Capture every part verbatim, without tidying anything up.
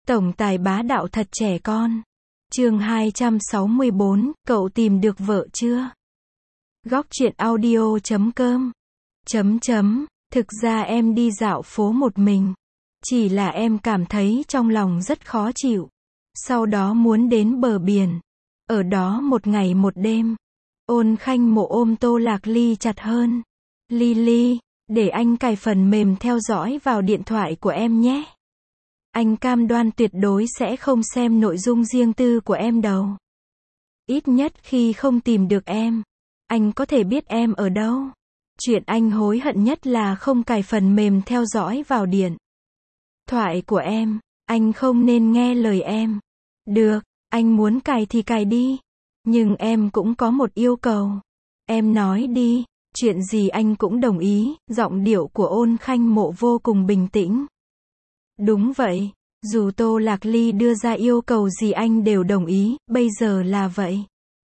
Tổng tài bá đạo thật trẻ con. Chương hai trăm sáu mươi bốn, cậu tìm được vợ chưa? Góc truyện audio chấm com. Chấm chấm, thực ra em đi dạo phố một mình. Chỉ là em cảm thấy trong lòng rất khó chịu. Sau đó muốn đến bờ biển. Ở đó một ngày một đêm. Ôn Khanh Mộ ôm Tô Lạc Ly chặt hơn. Ly Ly, để anh cài phần mềm theo dõi vào điện thoại của em nhé. Anh cam đoan tuyệt đối sẽ không xem nội dung riêng tư của em đâu. Ít nhất khi không tìm được em, anh có thể biết em ở đâu. Chuyện anh hối hận nhất là không cài phần mềm theo dõi vào điện thoại của em. Anh không nên nghe lời em. Được, anh muốn cài thì cài đi. Nhưng em cũng có một yêu cầu. Em nói đi, chuyện gì anh cũng đồng ý. Giọng điệu của Ôn Khanh Mộ vô cùng bình tĩnh. Đúng vậy, dù Tô Lạc Ly đưa ra yêu cầu gì anh đều đồng ý, bây giờ là vậy.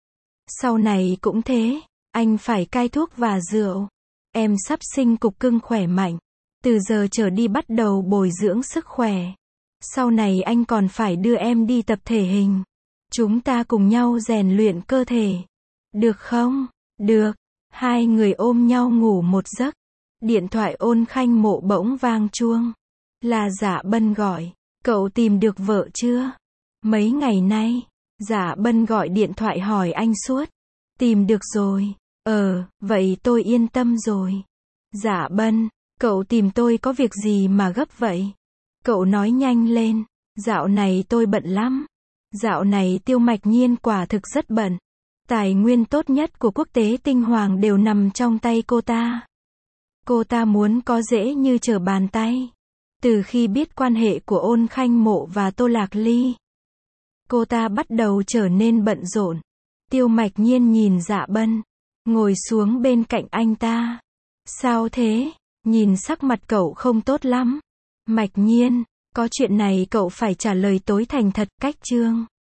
Sau này cũng thế, anh phải cai thuốc và rượu. Em sắp sinh cục cưng khỏe mạnh. Từ giờ trở đi bắt đầu bồi dưỡng sức khỏe. Sau này anh còn phải đưa em đi tập thể hình. Chúng ta cùng nhau rèn luyện cơ thể. Được không? Được. Hai người ôm nhau ngủ một giấc. Điện thoại Ôn Khanh Mộ bỗng vang chuông. Là Dạ Bân gọi. Cậu tìm được vợ chưa? Mấy ngày nay, Dạ Bân gọi điện thoại hỏi anh suốt. Tìm được rồi. Ờ, vậy tôi yên tâm rồi. Dạ Bân, cậu tìm tôi có việc gì mà gấp vậy? Cậu nói nhanh lên. Dạo này tôi bận lắm. Dạo này Tiêu Mạch Nhiên quả thực rất bận. Tài nguyên tốt nhất của quốc tế tinh hoàng đều nằm trong tay cô ta. Cô ta muốn có dễ như trở bàn tay. Từ khi biết quan hệ của Ôn Khanh Mộ và Tô Lạc Ly, cô ta bắt đầu trở nên bận rộn. Tiêu Mạch Nhiên nhìn Dạ Bân, ngồi xuống bên cạnh anh ta. Sao thế? Nhìn sắc mặt cậu không tốt lắm. Mạch Nhiên, có chuyện này cậu phải trả lời tối thành thật. Cách chương